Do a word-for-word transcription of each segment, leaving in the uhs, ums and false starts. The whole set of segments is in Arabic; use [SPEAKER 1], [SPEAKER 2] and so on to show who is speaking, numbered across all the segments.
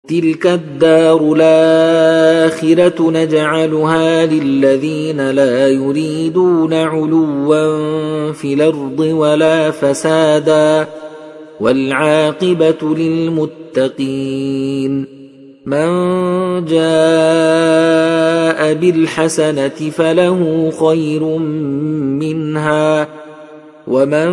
[SPEAKER 1] تلك الدار الآخرة نجعلها للذين لا يريدون علوا في الأرض ولا فسادا والعاقبة للمتقين من جاء بالحسنة فله خير منها ومن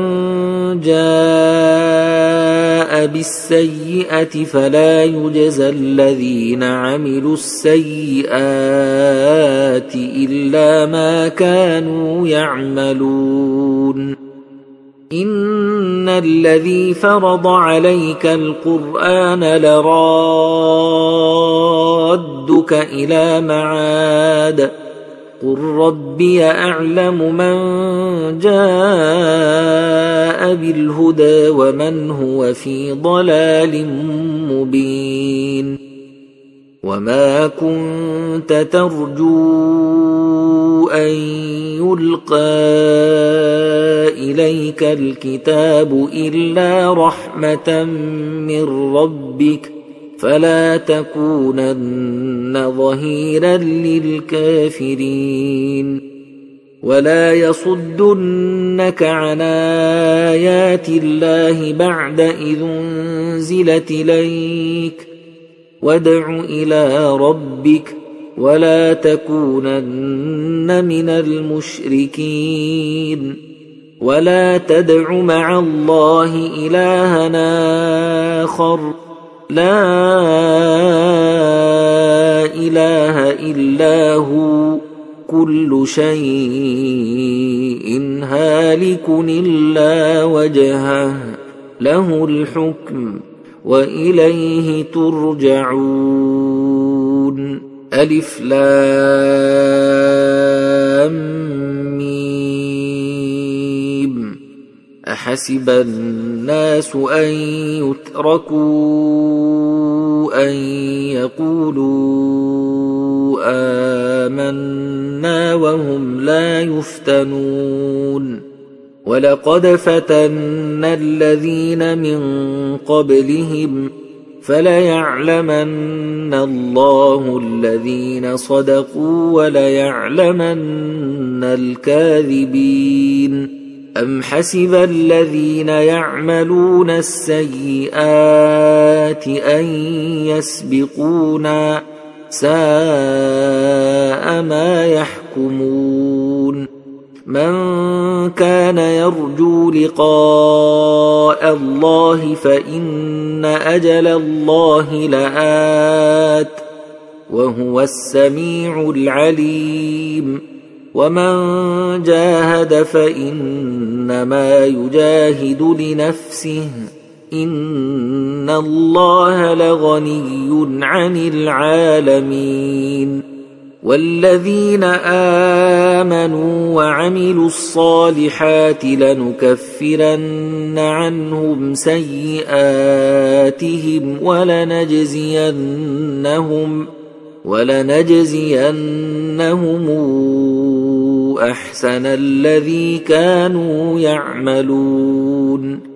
[SPEAKER 1] جاء بالسيئة فلا يجزى الذين عملوا السيئات إلا ما كانوا يعملون إن الذي فرض عليك القرآن لرادك إلى معاد قل ربي أعلم من جاء بالهدى ومن هو في ضلال مبين وما كنت ترجو أن يلقى إليك الكتاب إلا رحمة من ربك فلا تكونن ظهيرا للكافرين ولا يصدنك عن آيات الله بعد إذ أنزلت إليك وادع إلى ربك ولا تكونن من المشركين ولا تدع مع الله إلها آخر لا إله إلا هو كل شيء هالك إلا وجهه له الحكم وإليه ترجعون ألف لام ميم أحسب الناس أن يتركوا أن يقولوا آمنا وهم لا يفتنون ولقد فتنا الذين من قبلهم فليعلمن الله الذين صدقوا وليعلمن الكاذبين أم حسب الذين يعملون السيئات أن يسبقونا ساء ما يحكمون من كان يرجو لقاء الله فإن أجل الله لآت وهو السميع العليم ومن جاهد فإنما يجاهد لنفسه إن الله لغني عن العالمين والذين آمنوا وعملوا الصالحات لنكفرن عنهم سيئاتهم ولنجزينهم ولنجزينهم أحسن الذي كانوا يعملون